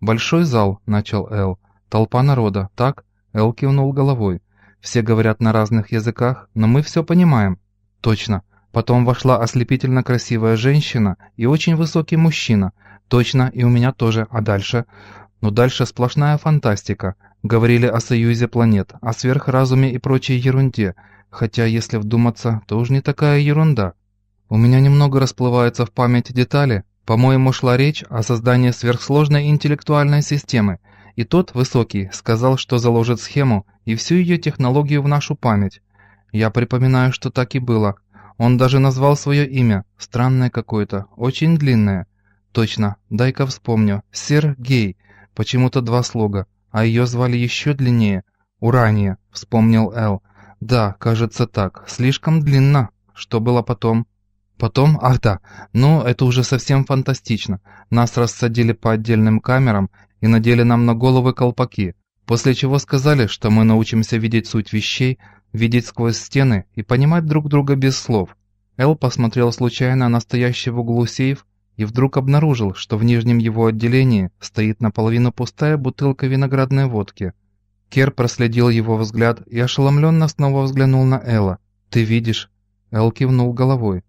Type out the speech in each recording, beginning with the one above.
«Большой зал», — начал Эл. «Толпа народа, так?» Эл кивнул головой. «Все говорят на разных языках, но мы все понимаем». «Точно. Потом вошла ослепительно красивая женщина и очень высокий мужчина. Точно, и у меня тоже. А дальше?» «Ну дальше сплошная фантастика. Говорили о союзе планет, о сверхразуме и прочей ерунде. Хотя, если вдуматься, то уж не такая ерунда. У меня немного расплываются в памяти детали. По-моему, шла речь о создании сверхсложной интеллектуальной системы. И тот, высокий, сказал, что заложит схему и всю ее технологию в нашу память. Я припоминаю, что так и было. Он даже назвал свое имя, странное какое-то, очень длинное. Точно, дай-ка вспомню. Сергей. Почему-то 2 слога. А ее звали еще длиннее. Урания, вспомнил Эл. Да, кажется так. Слишком длинно. Что было потом? Потом? Ах да. Ну, это уже совсем фантастично. Нас рассадили по отдельным камерам и надели нам на головы колпаки. После чего сказали, что мы научимся видеть суть вещей, видеть сквозь стены и понимать друг друга без слов. Эл посмотрел случайно на стоящий в углу сейф и вдруг обнаружил, что в нижнем его отделении стоит наполовину пустая бутылка виноградной водки. Кер проследил его взгляд и ошеломленно снова взглянул на Элла. «Ты видишь?» Эл кивнул головой.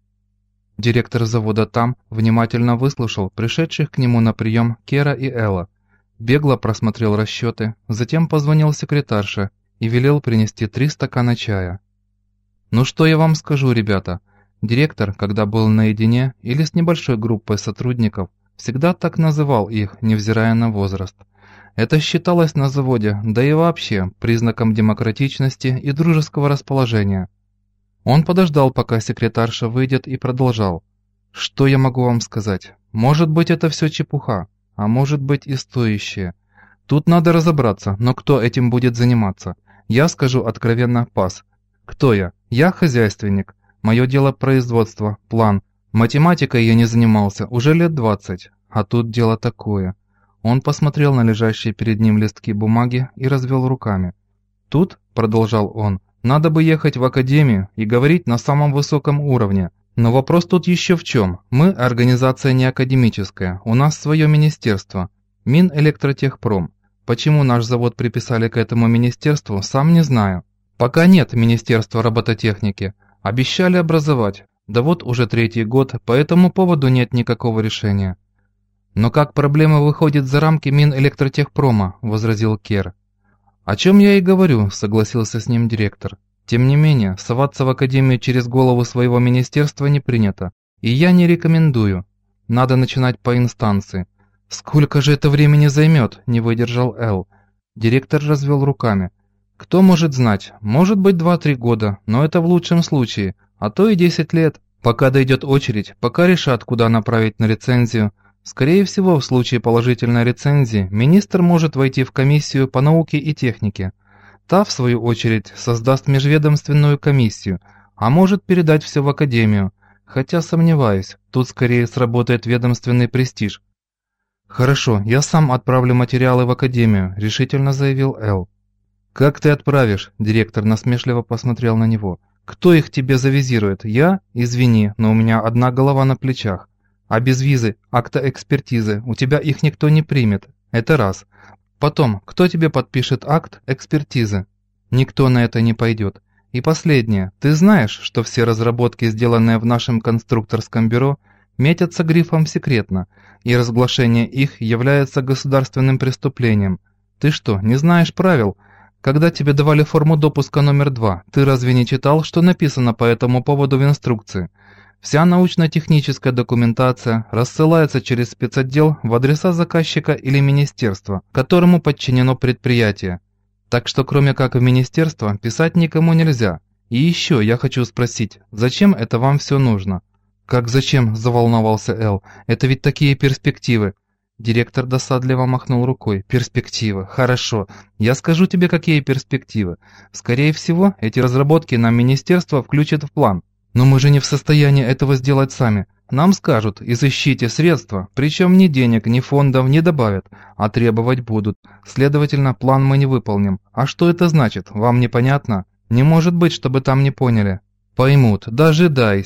Директор завода там внимательно выслушал пришедших к нему на прием Кера и Элла. Бегло просмотрел расчеты, затем позвонил секретарше и велел принести 3 стакана чая. «Ну что я вам скажу, ребята?» Директор, когда был наедине или с небольшой группой сотрудников, всегда так называл их, невзирая на возраст. Это считалось на заводе, да и вообще, признаком демократичности и дружеского расположения. Он подождал, пока секретарша выйдет, и продолжал. «Что я могу вам сказать? Может быть, это все чепуха, а может быть и стоящее. Тут надо разобраться, но кто этим будет заниматься? Я скажу откровенно, пас. Кто я? Я хозяйственник. Мое дело производство, план. Математикой я не занимался уже лет 20, а тут дело такое». Он посмотрел на лежащие перед ним листки бумаги и развел руками. «Тут, — продолжал он, — надо бы ехать в академию и говорить на самом высоком уровне. Но вопрос тут еще в чем. Мы организация не академическая, у нас свое министерство. Минэлектротехпром. Почему наш завод приписали к этому министерству, сам не знаю. Пока нет Министерства робототехники. Обещали образовать. Да вот уже 3-й год, по этому поводу нет никакого решения». «Но как проблема выходит за рамки Минэлектротехпрома», — возразил Кер. «О чем я и говорю», — согласился с ним директор. «Тем не менее, соваться в академию через голову своего министерства не принято. И я не рекомендую. Надо начинать по инстанции». «Сколько же это времени займет?» — не выдержал Эл. Директор развел руками. «Кто может знать? Может быть 2-3 года, но это в лучшем случае, а то и 10 лет. Пока дойдет очередь, пока решат, куда направить на рецензию. Скорее всего, в случае положительной рецензии, министр может войти в комиссию по науке и технике. Та, в свою очередь, создаст межведомственную комиссию, а может передать все в академию. Хотя сомневаюсь, тут скорее сработает ведомственный престиж». «Хорошо, я сам отправлю материалы в академию», — решительно заявил Эл. «Как ты отправишь?» — директор насмешливо посмотрел на него. «Кто их тебе завизирует? Я? Извини, но у меня одна голова на плечах. А без визы, акта экспертизы, у тебя их никто не примет. Это раз. Потом, кто тебе подпишет акт экспертизы? Никто на это не пойдет. И последнее. Ты знаешь, что все разработки, сделанные в нашем конструкторском бюро, метятся грифом «секретно», и разглашение их является государственным преступлением. Ты что, не знаешь правил? Когда тебе давали форму допуска номер 2, ты разве не читал, что написано по этому поводу в инструкции? Вся научно-техническая документация рассылается через спецотдел в адреса заказчика или министерства, которому подчинено предприятие. Так что кроме как в министерство писать никому нельзя. И еще я хочу спросить, зачем это вам все нужно?» «Как зачем?» – заволновался Эл. «Это ведь такие перспективы». Директор досадливо махнул рукой. «Перспективы. Хорошо. Я скажу тебе, какие перспективы. Скорее всего, эти разработки нам министерство включит в план. Но мы же не в состоянии этого сделать сами. Нам скажут, изыщите средства, причем ни денег, ни фондов не добавят, а требовать будут. Следовательно, план мы не выполним. А что это значит, вам непонятно? Не может быть, чтобы там не поняли». «Поймут, дожидайся».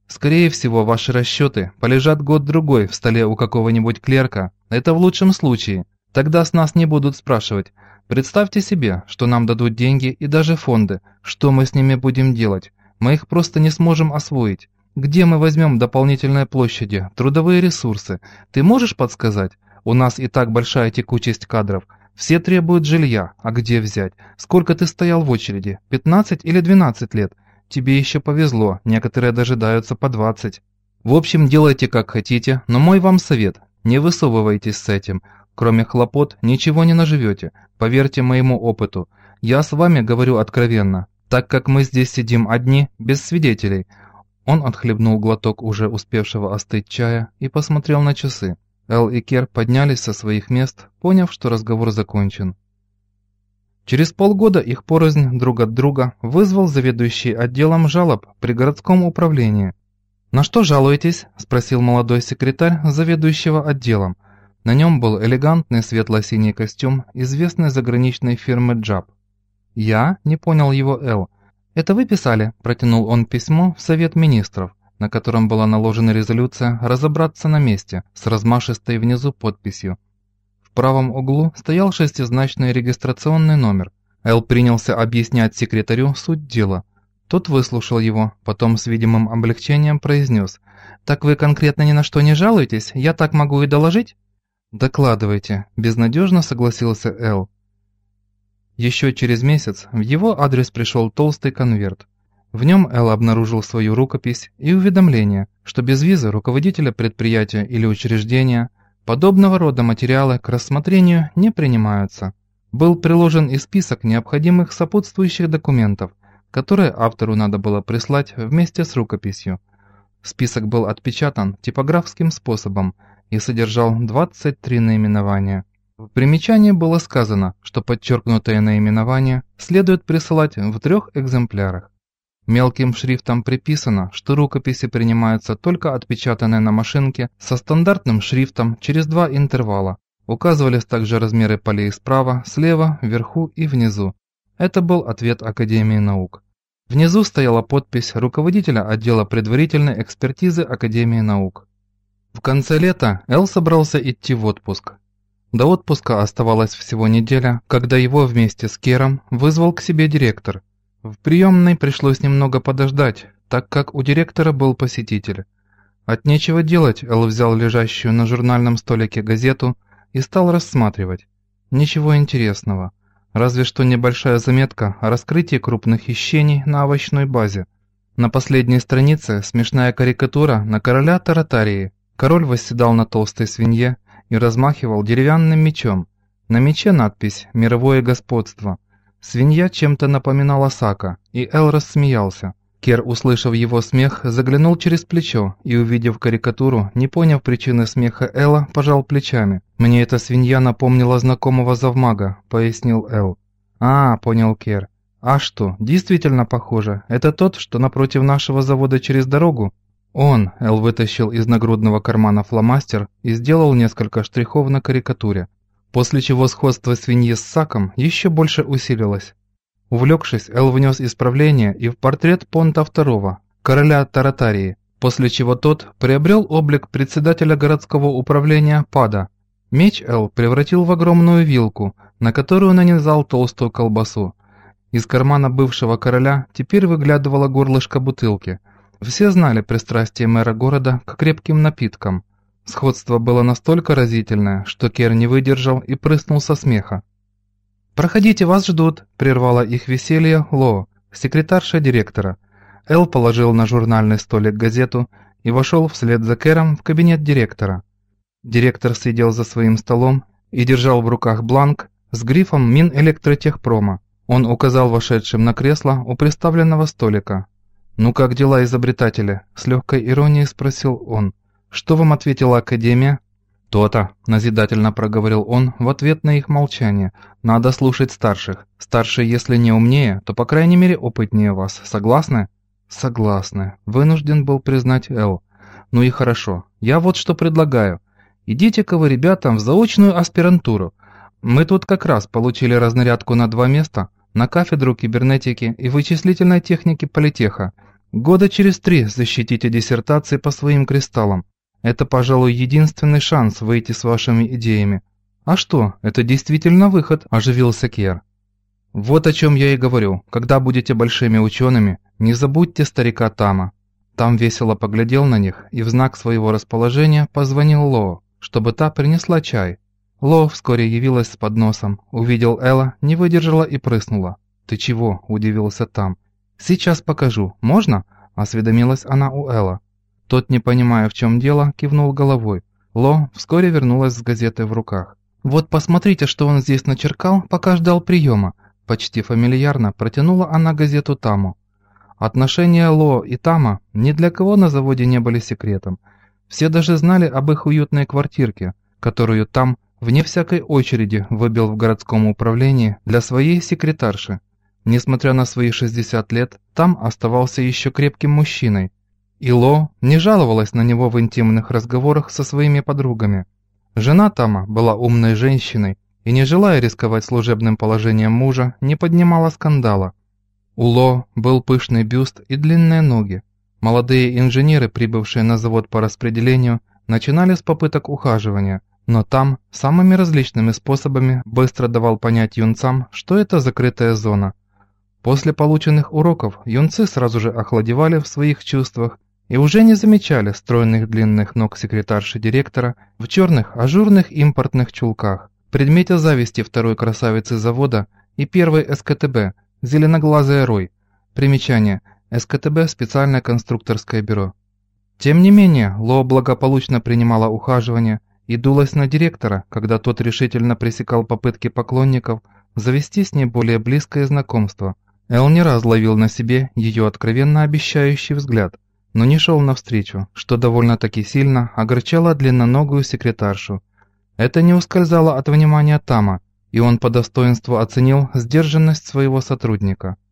Скорее всего, ваши расчеты полежат год-другой в столе у какого-нибудь клерка. Это в лучшем случае. Тогда с нас не будут спрашивать. Представьте себе, что нам дадут деньги и даже фонды. Что мы с ними будем делать? Мы их просто не сможем освоить. Где мы возьмем дополнительные площади, трудовые ресурсы? Ты можешь подсказать? У нас и так большая текучесть кадров. Все требуют жилья. А где взять? Сколько ты стоял в очереди? 15 или 12 лет? Тебе еще повезло, некоторые дожидаются по 20. В общем, делайте как хотите, но мой вам совет. Не высовывайтесь с этим. Кроме хлопот, ничего не наживете. Поверьте моему опыту. Я с вами говорю откровенно, так как мы здесь сидим одни, без свидетелей. Он отхлебнул глоток уже успевшего остыть чая и посмотрел на часы. Эл и Кер поднялись со своих мест, поняв, что разговор закончен. Через полгода их порознь друг от друга вызвал заведующий отделом жалоб при городском управлении. «На что жалуетесь?» – спросил молодой секретарь заведующего отделом. На нем был элегантный светло-синий костюм известной заграничной фирмы Джаб. «Я?» – не понял его Эл. «Это вы писали?» – протянул он письмо в Совет Министров, на котором была наложена резолюция «Разобраться на месте» с размашистой внизу подписью. В правом углу стоял шестизначный регистрационный номер. Эл принялся объяснять секретарю суть дела. Тот выслушал его, потом с видимым облегчением произнес: «Так вы конкретно ни на что не жалуетесь? Я так могу и доложить?» «Докладывайте», – безнадежно согласился Эл. Еще через месяц в его адрес пришел толстый конверт. В нем Эл обнаружил свою рукопись и уведомление, что без визы руководителя предприятия или учреждения подобного рода материалы к рассмотрению не принимаются. Был приложен и список необходимых сопутствующих документов, которые автору надо было прислать вместе с рукописью. Список был отпечатан типографским способом и содержал 23 наименования. В примечании было сказано, что подчеркнутые наименования следует присылать в 3 экземплярах. Мелким шрифтом приписано, что рукописи принимаются только отпечатанные на машинке со стандартным шрифтом через 2 интервала. Указывались также размеры полей справа, слева, вверху и внизу. Это был ответ Академии наук. Внизу стояла подпись руководителя отдела предварительной экспертизы Академии наук. В конце лета Эл собрался идти в отпуск. До отпуска оставалась всего неделя, когда его вместе с Кером вызвал к себе директор. В приемной пришлось немного подождать, так как у директора был посетитель. От нечего делать Эл взял лежащую на журнальном столике газету и стал рассматривать. Ничего интересного, разве что небольшая заметка о раскрытии крупных хищений на овощной базе. На последней странице смешная карикатура на короля Таратарии. Король восседал на толстой свинье и размахивал деревянным мечом. На мече надпись «Мировое господство». Свинья чем-то напоминала Сака, и Эл рассмеялся. Кер, услышав его смех, заглянул через плечо и, увидев карикатуру, не поняв причины смеха Элла, пожал плечами. «Мне эта свинья напомнила знакомого завмага», — пояснил Эл. «А, — понял Кер. А что, действительно похоже? Это тот, что напротив нашего завода через дорогу?» Он, Эл вытащил из нагрудного кармана фломастер и сделал несколько штрихов на карикатуре, после чего сходство свиньи с Саком еще больше усилилось. Увлекшись, Эл внес исправление и в портрет Понта II, короля Таратарии, после чего тот приобрел облик председателя городского управления Пада. Меч Эл превратил в огромную вилку, на которую нанизал толстую колбасу. Из кармана бывшего короля теперь выглядывало горлышко бутылки. Все знали пристрастие мэра города к крепким напиткам. Сходство было настолько разительное, что Кер не выдержал и прыснул со смеха. «Проходите, вас ждут», – прервала их веселье Ло, секретарша директора. Эл положил на журнальный столик газету и вошел вслед за Кером в кабинет директора. Директор сидел за своим столом и держал в руках бланк с грифом Минэлектротехпрома. Он указал вошедшим на кресло у приставленного столика. «Ну как дела, изобретатели?» – с легкой иронией спросил он. «Что вам ответила Академия?» «То-то», – назидательно проговорил он в ответ на их молчание. «Надо слушать старших. Старшие, если не умнее, то по крайней мере опытнее вас. Согласны?» «Согласны», – вынужден был признать Эл. «Ну и хорошо. Я вот что предлагаю. Идите-ка вы, ребята, в заочную аспирантуру. Мы тут как раз получили разнарядку на 2 места, на кафедру кибернетики и вычислительной техники политеха. Года через 3 защитите диссертации по своим кристаллам. Это, пожалуй, единственный шанс выйти с вашими идеями. А что, это действительно выход, оживился Кьер. Вот о чем я и говорю. Когда будете большими учеными, не забудьте старика Тама. Там весело поглядел на них и в знак своего расположения позвонил Ло, чтобы та принесла чай. Ло вскоре явилась с подносом, увидел Элла, не выдержала и прыснула. «Ты чего?» – удивился Там. «Сейчас покажу. Можно?» – осведомилась она у Элла. Тот, не понимая, в чем дело, кивнул головой. Ло вскоре вернулась с газетой в руках. «Вот посмотрите, что он здесь начеркал, пока ждал приема». Почти фамильярно протянула она газету Таму. Отношения Ло и Тама ни для кого на заводе не были секретом. Все даже знали об их уютной квартирке, которую Там вне всякой очереди выбил в городском управлении для своей секретарши. Несмотря на свои 60 лет, Там оставался еще крепким мужчиной. И Ло не жаловалась на него в интимных разговорах со своими подругами. Жена Тама была умной женщиной и, не желая рисковать служебным положением мужа, не поднимала скандала. У Ло был пышный бюст и длинные ноги. Молодые инженеры, прибывшие на завод по распределению, начинали с попыток ухаживания, но Там самыми различными способами быстро давал понять юнцам, что это закрытая зона. После полученных уроков юнцы сразу же охладевали в своих чувствах и уже не замечали стройных длинных ног секретарши директора в черных ажурных импортных чулках, предмете зависти второй красавицы завода и первой СКТБ, зеленоглазая Рой. Примечание. СКТБ – специальное конструкторское бюро. Тем не менее, Ло благополучно принимала ухаживание и дулась на директора, когда тот решительно пресекал попытки поклонников завести с ней более близкое знакомство. Эл не раз ловил на себе ее откровенно обещающий взгляд, но не шел навстречу, что довольно-таки сильно огорчало длинноногую секретаршу. Это не ускользало от внимания Тама, и он по достоинству оценил сдержанность своего сотрудника.